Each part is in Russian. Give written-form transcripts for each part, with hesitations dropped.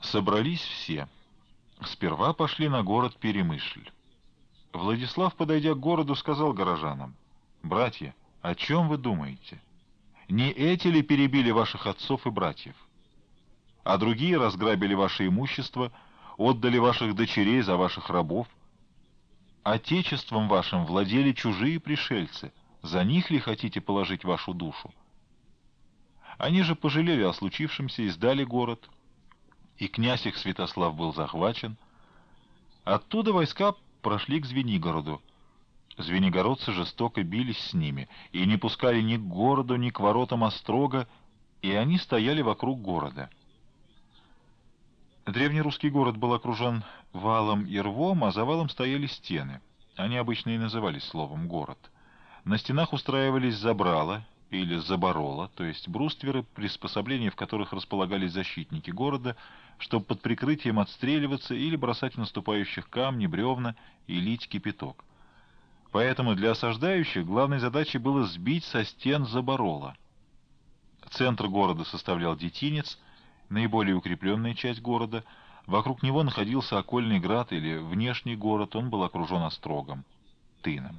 Собрались все. Сперва пошли на город Перемышль. Владислав, подойдя к городу, сказал горожанам: «Братья, о чем вы думаете? Не эти ли перебили ваших отцов и братьев? А другие разграбили ваше имущество, отдали ваших дочерей за ваших рабов? Отечеством вашим владели чужие пришельцы. За них ли хотите положить вашу душу?» Они же пожалели о случившемся и сдали город, и князь их Святослав был захвачен. Оттуда войска прошли к Звенигороду. Звенигородцы жестоко бились с ними и не пускали ни к городу, ни к воротам острога, и они стояли вокруг города. Древнерусский город был окружен валом и рвом, а за валом стояли стены. Они обычно и назывались словом «город». На стенах устраивались забрала или заборола, то есть брустверы, приспособления, в которых располагались защитники города, чтобы под прикрытием отстреливаться или бросать в наступающих камни, бревна и лить кипяток. Поэтому для осаждающих главной задачей было сбить со стен заборола. Центр города составлял детинец, наиболее укрепленная часть города. Вокруг него находился окольный град или внешний город, он был окружен острогом, тыном.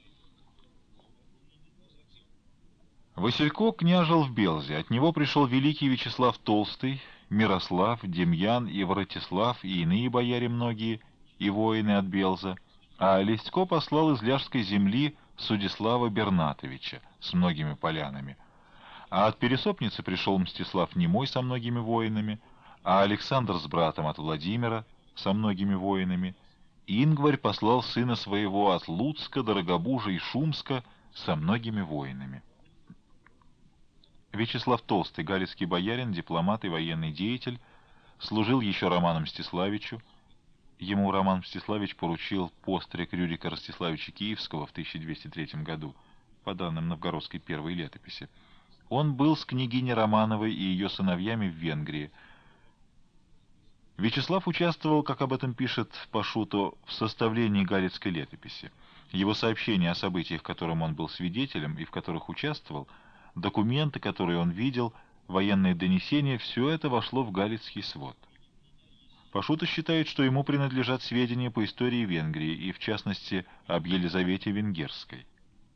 Василько княжил в Белзе, от него пришел великий Вячеслав Толстый, Мирослав, Демьян и Вратислав, и иные бояре многие, и воины от Белза, а Лесько послал из Ляжской земли Судислава Бернатовича с многими полянами. А от Пересопницы пришел Мстислав Немой со многими воинами, а Александр с братом от Владимира со многими воинами. Ингварь послал сына своего от Луцка, Дорогобужа и Шумска со многими воинами. Вячеслав Толстый, галицкий боярин, дипломат и военный деятель, служил еще Роману Мстиславичу. Ему Роман Мстиславич поручил постриг Рюрика Ростиславича Киевского в 1203 году, по данным новгородской первой летописи. Он был с княгиней Романовой и ее сыновьями в Венгрии. Вячеслав участвовал, как об этом пишет Пашуто, в составлении галицкой летописи. Его сообщения о событиях, которым он был свидетелем и в которых участвовал, документы, которые он видел, военные донесения — все это вошло в галицкий свод. Пашуто считает, что ему принадлежат сведения по истории Венгрии и, в частности, об Елизавете Венгерской.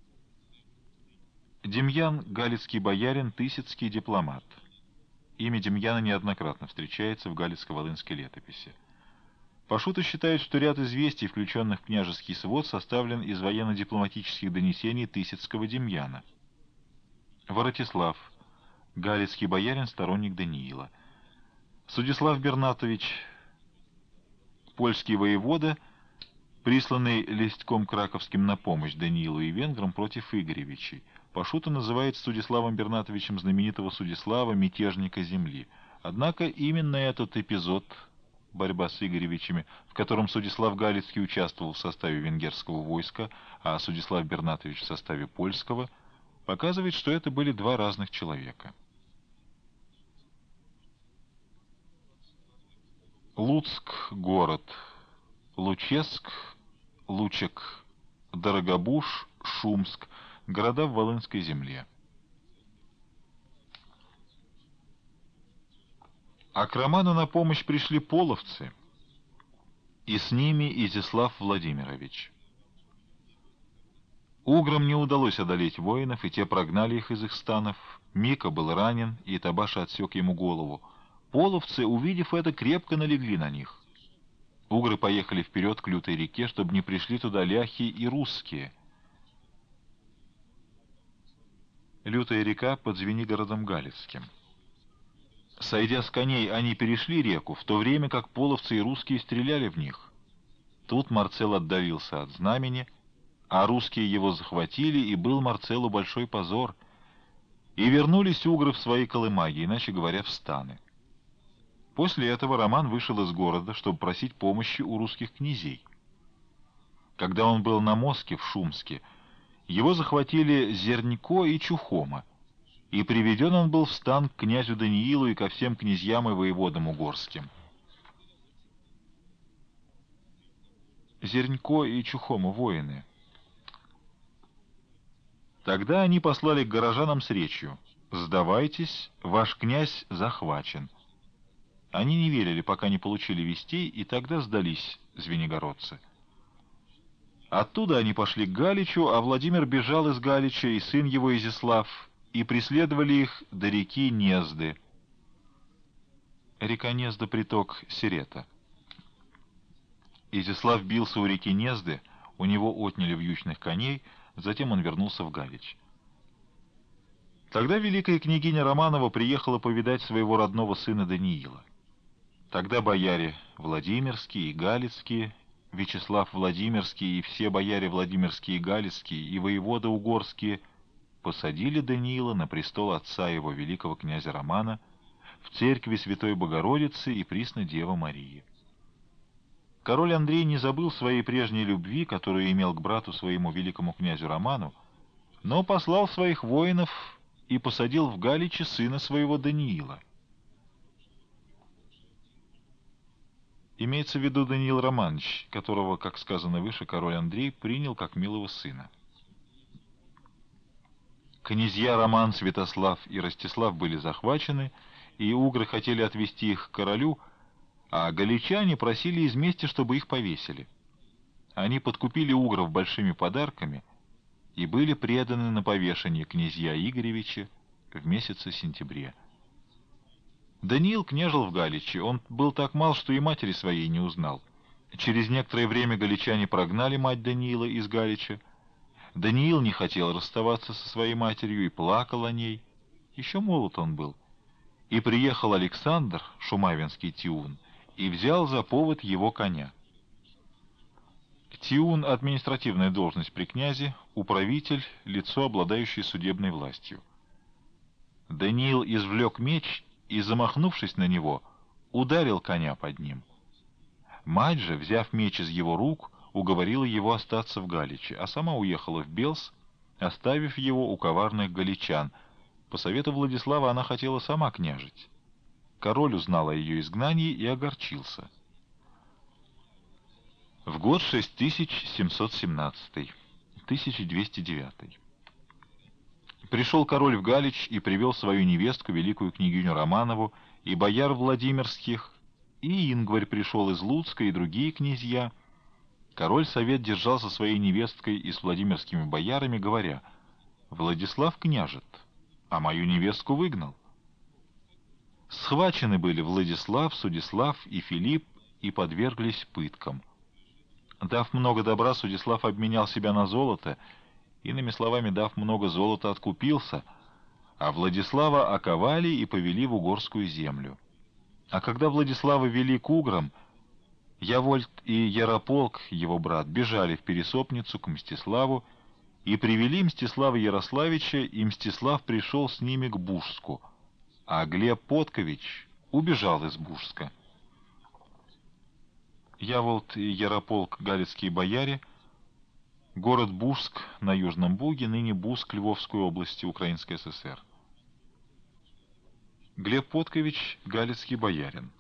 Демьян — галицкий боярин, тысяцкий дипломат. Имя Демьяна неоднократно встречается в галицко-волынской летописи. Пашуто считает, что ряд известий, включенных в княжеский свод, составлен из военно-дипломатических донесений тысяцкого Демьяна. Вратислав — галицкий боярин, сторонник Даниила. Судислав Бернатович — польский воевода, присланный Леськом Краковским на помощь Даниилу и венграм против Игоревичей. Пашуто называет Судиславом Бернатовичем знаменитого Судислава, мятежника земли. Однако именно этот эпизод, борьба с Игоревичами, в котором Судислав Галицкий участвовал в составе венгерского войска, а Судислав Бернатович в составе польского, показывает, что это были два разных человека. Луцк — город, Луческ, Лучек, Дорогобуж, Шумск — города в Волынской земле. А к Роману на помощь пришли половцы, и с ними Изяслав Владимирович. Уграм не удалось одолеть воинов, и те прогнали их из их станов. Мика был ранен, и Табаша отсек ему голову. Половцы, увидев это, крепко налегли на них. Угры поехали вперед к лютой реке, чтобы не пришли туда ляхи и русские. Лютая река под Звенигородом Галицким. Сойдя с коней, они перешли реку, в то время как половцы и русские стреляли в них. Тут Марцел отдалился от знамени, а русские его захватили, и был Марцелу большой позор. И вернулись угры в свои колымаги, иначе говоря, в станы. После этого Роман вышел из города, чтобы просить помощи у русских князей. Когда он был на Моске в Шумске, его захватили Зернько и Чухома, и приведен он был в стан к князю Даниилу и ко всем князьям и воеводам угорским. Зернько и Чухома — воины. Тогда они послали к горожанам с речью: «Сдавайтесь, ваш князь захвачен». Они не верили, пока не получили вестей, и тогда сдались звенигородцы. Оттуда они пошли к Галичу, а Владимир бежал из Галича, и сын его Изяслав, и преследовали их до реки Незды. Река Незда — приток Серета. Изяслав бился у реки Незды, у него отняли вьючных коней, затем он вернулся в Галич. Тогда великая княгиня Романова приехала повидать своего родного сына Даниила. Тогда бояре Владимирские и Галицкие, Вячеслав Владимирский и все бояре Владимирские и Галицкие, и воеводы угорские посадили Даниила на престол отца его, великого князя Романа, в церкви Святой Богородицы и Пресной Девы Марии. Король Андрей не забыл своей прежней любви, которую имел к брату своему, великому князю Роману, но послал своих воинов и посадил в Галиче сына своего Даниила. Имеется в виду Даниил Романович, которого, как сказано выше, король Андрей принял как милого сына. Князья Роман, Святослав и Ростислав были захвачены, и угры хотели отвести их к королю, а галичане просили из мести, чтобы их повесили. Они подкупили угров большими подарками и были преданы на повешение князья Игоревича в месяце сентябре. Даниил княжил в Галиче, он был так мал, что и матери своей не узнал. Через некоторое время галичане прогнали мать Даниила из Галича. Даниил не хотел расставаться со своей матерью и плакал о ней. Еще молод он был. И приехал Александр, шумавинский Тиун, и взял за повод его коня. Тиун — административная должность при князе, управитель, лицо, обладающее судебной властью. Даниил извлек меч и, замахнувшись на него, ударил коня под ним. Мать же, взяв меч из его рук, уговорила его остаться в Галиче, а сама уехала в Белс, оставив его у коварных галичан. По совету Владислава она хотела сама княжить. Король узнал о ее изгнании и огорчился. В год 6717, 1209. Пришел король в Галич и привел свою невестку, великую княгиню Романову, и бояр Владимирских, и Ингварь пришел из Луцка, и другие князья. Король совет держал со своей невесткой и с владимирскими боярами, говоря: «Владислав княжет, а мою невестку выгнал». Схвачены были Владислав, Судислав и Филипп и подверглись пыткам. Дав много добра, Судислав обменял себя на золото, иными словами, дав много золота, откупился, а Владислава оковали и повели в угорскую землю. А когда Владислава вели к уграм, Явольт и Ярополк, его брат, бежали в Пересопницу к Мстиславу и привели Мстислава Ярославича, и Мстислав пришел с ними к Бужску, а Глеб Подкович убежал из Бужска. Яволт и Ярополк — галицкие бояре. Город Бужск на Южном Буге, ныне Буск Львовской области, Украинской ССР. Глеб Подкович — галицкий боярин.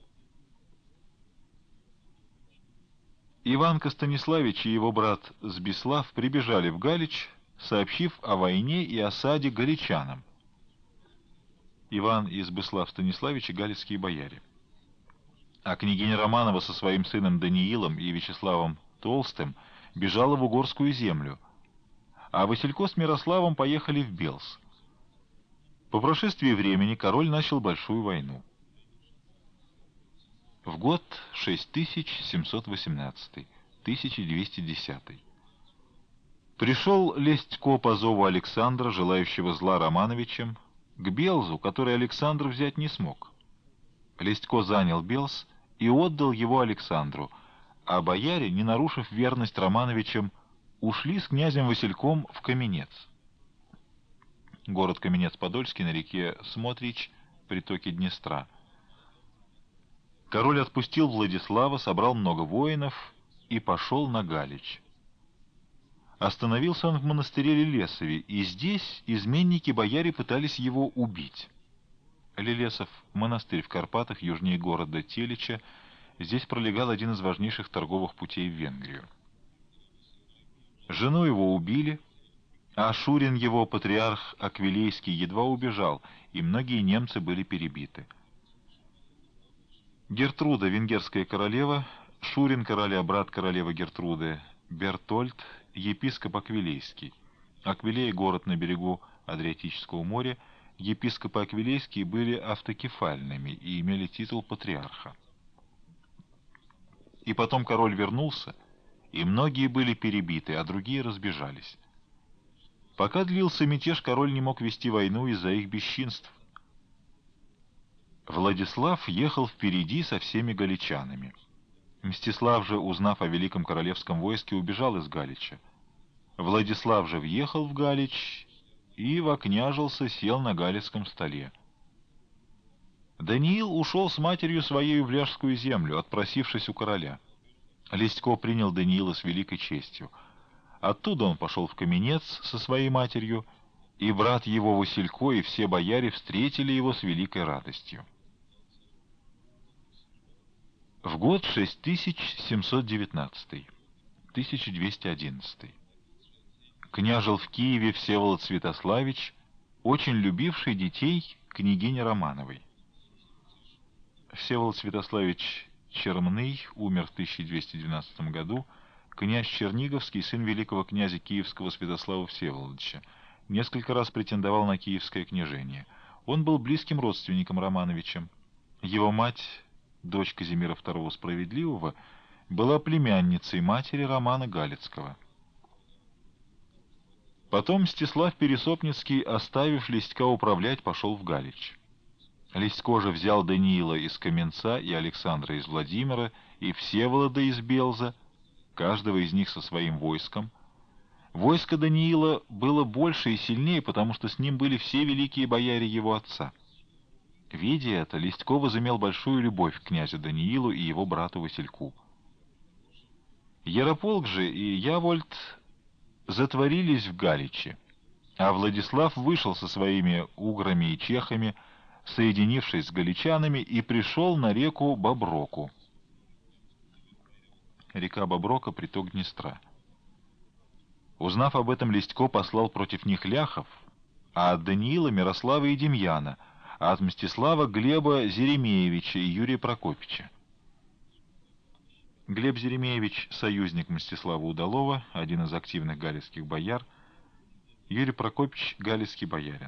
Иван Станиславич и его брат Сбислав прибежали в Галич, сообщив о войне и осаде галичанам. Иван и Сбислав Станиславичи — галицкие бояре. А княгиня Романова со своим сыном Даниилом и Вячеславом Толстым бежала в угорскую землю, а Василько с Мирославом поехали в Белс. По прошествии времени король начал большую войну. В год 6718, 1210. Пришел Лестько по зову Александра, желающего зла Романовичам, к Белзу, который Александр взять не смог. Лестько занял Белз и отдал его Александру, а бояре, не нарушив верность Романовичам, ушли с князем Васильком в Каменец. Город Каменец-Подольский на реке Смотрич, притоке Днестра. Король отпустил Владислава, собрал много воинов и пошел на Галич. Остановился он в монастыре Лелесове, и здесь изменники-бояре пытались его убить. Лелесов — монастырь в Карпатах, южнее города Телича. Здесь пролегал один из важнейших торговых путей в Венгрию. Жену его убили, а Шурин его, патриарх Аквилейский, едва убежал, и многие немцы были перебиты. Гертруда, венгерская королева, Шурин короля, брат королевы Гертруды, Бертольд, епископ Аквилейский. Аквилея — город на берегу Адриатического моря. Епископы Аквилейские были автокефальными и имели титул патриарха. И потом король вернулся, и многие были перебиты, а другие разбежались. Пока длился мятеж, король не мог вести войну из-за их бесчинств. Владислав ехал впереди со всеми галичанами. Мстислав же, узнав о великом королевском войске, убежал из Галича. Владислав же въехал в Галич и вокняжился, сел на галицком столе. Даниил ушел с матерью своей в Ляжскую землю, отпросившись у короля. Лесько принял Даниила с великой честью. Оттуда он пошел в Каменец со своей матерью, и брат его Василько и все бояре встретили его с великой радостью. В год 6719, 1211. Княжил в Киеве Всеволод Святославич, очень любивший детей княгини Романовой. Всеволод Святославич Чермный умер в 1212 году, князь Черниговский, сын великого князя Киевского Святослава Всеволодовича. Несколько раз претендовал на киевское княжение. Он был близким родственником Романовичем. Его мать, дочь Казимира II Справедливого, была племянницей матери Романа Галицкого. Потом Мстислав Пересопницкий, оставив Леська управлять, пошел в Галич. Лесько же взял Даниила из Каменца и Александра из Владимира и Всеволода из Белза, каждого из них со своим войском. Войско Даниила было больше и сильнее, потому что с ним были все великие бояре его отца. Видя это, Лесько возымел большую любовь к князю Даниилу и его брату Васильку. Ярополк же и Явольд затворились в Галиче, а Владислав вышел со своими уграми и чехами, соединившись с галичанами, и пришел на реку Боброку. Река Боброка — приток Днестра. Узнав об этом, Лесько послал против них ляхов, а от Даниила — Мирослава и Демьяна, а от Мстислава — Глеба Зеремеевича и Юрия Прокопича. Глеб Зеремеевич — союзник Мстислава Удалова, один из активных галицких бояр. Юрий Прокопич — галицкий боярин.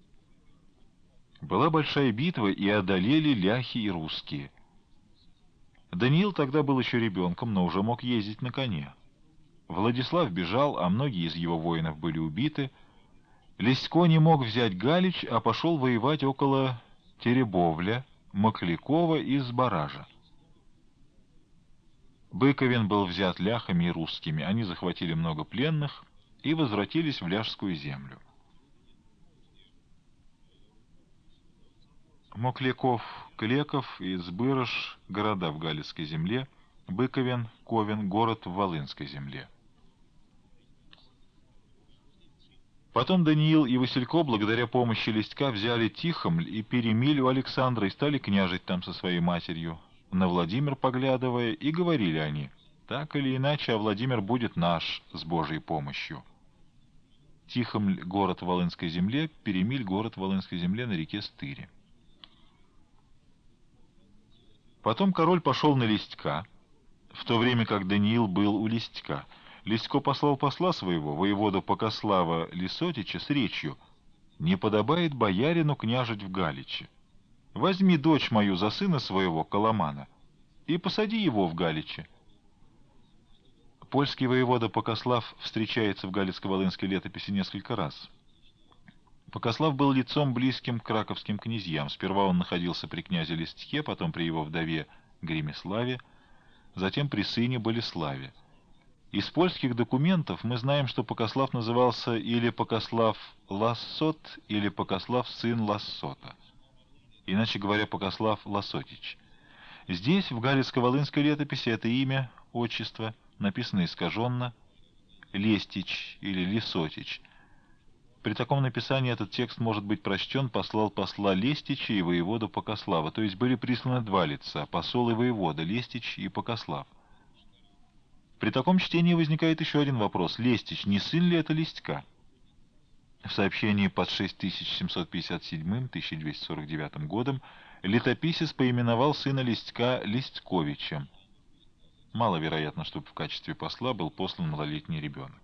Была большая битва, и одолели ляхи и русские. Даниил тогда был еще ребенком, но уже мог ездить на коне. Владислав бежал, а многие из его воинов были убиты. Лесько не мог взять Галич, а пошел воевать около Теребовля, Маклякова и Сбаража. Быковин был взят ляхами и русскими, они захватили много пленных и возвратились в Ляжскую землю. Мокляков, Клеков и Сбырыш — города в Галицкой земле, Быковин, Ковен — город в Волынской земле. Потом Даниил и Василько, благодаря помощи Леська, взяли Тихомль и Перемиль у Александра и стали княжить там со своей матерью, на Владимир поглядывая, и говорили они: так или иначе, а Владимир будет наш с Божьей помощью. Тихомль — город в Волынской земле, Перемиль — город в Волынской земле на реке Стыре. Потом король пошел на Леська, в то время как Даниил был у Леська. Лесько послал посла своего, воеводу Покослава Лисотича, с речью: «Не подобает боярину княжить в Галиче. Возьми дочь мою за сына своего, Коломана, и посади его в Галиче». Польский воевода Покослав встречается в Галицко-Волынской летописи несколько раз. Покослав был лицом близким к краковским князьям. Сперва он находился при князе Листхе, потом при его вдове Гремиславе, затем при сыне Болеславе. Из польских документов мы знаем, что Покослав назывался или Покослав Лассот, или Покослав сын Лассота. Иначе говоря, Покослав Ласотич. Здесь, в Галицко-Волынской летописи, это имя, отчество, написано искаженно — Лестич или Лисотич. При таком написании этот текст может быть прочтен: «послал посла Лестича и воеводу Покослава», то есть были присланы два лица — посол и воевода, Лестич и Покослав. При таком чтении возникает еще один вопрос: Лестич не сын ли это Леська? В сообщении под 6757-1249 годом Летописец поименовал сына Листка Листковичем. Маловероятно, чтобы в качестве посла был послан малолетний ребенок.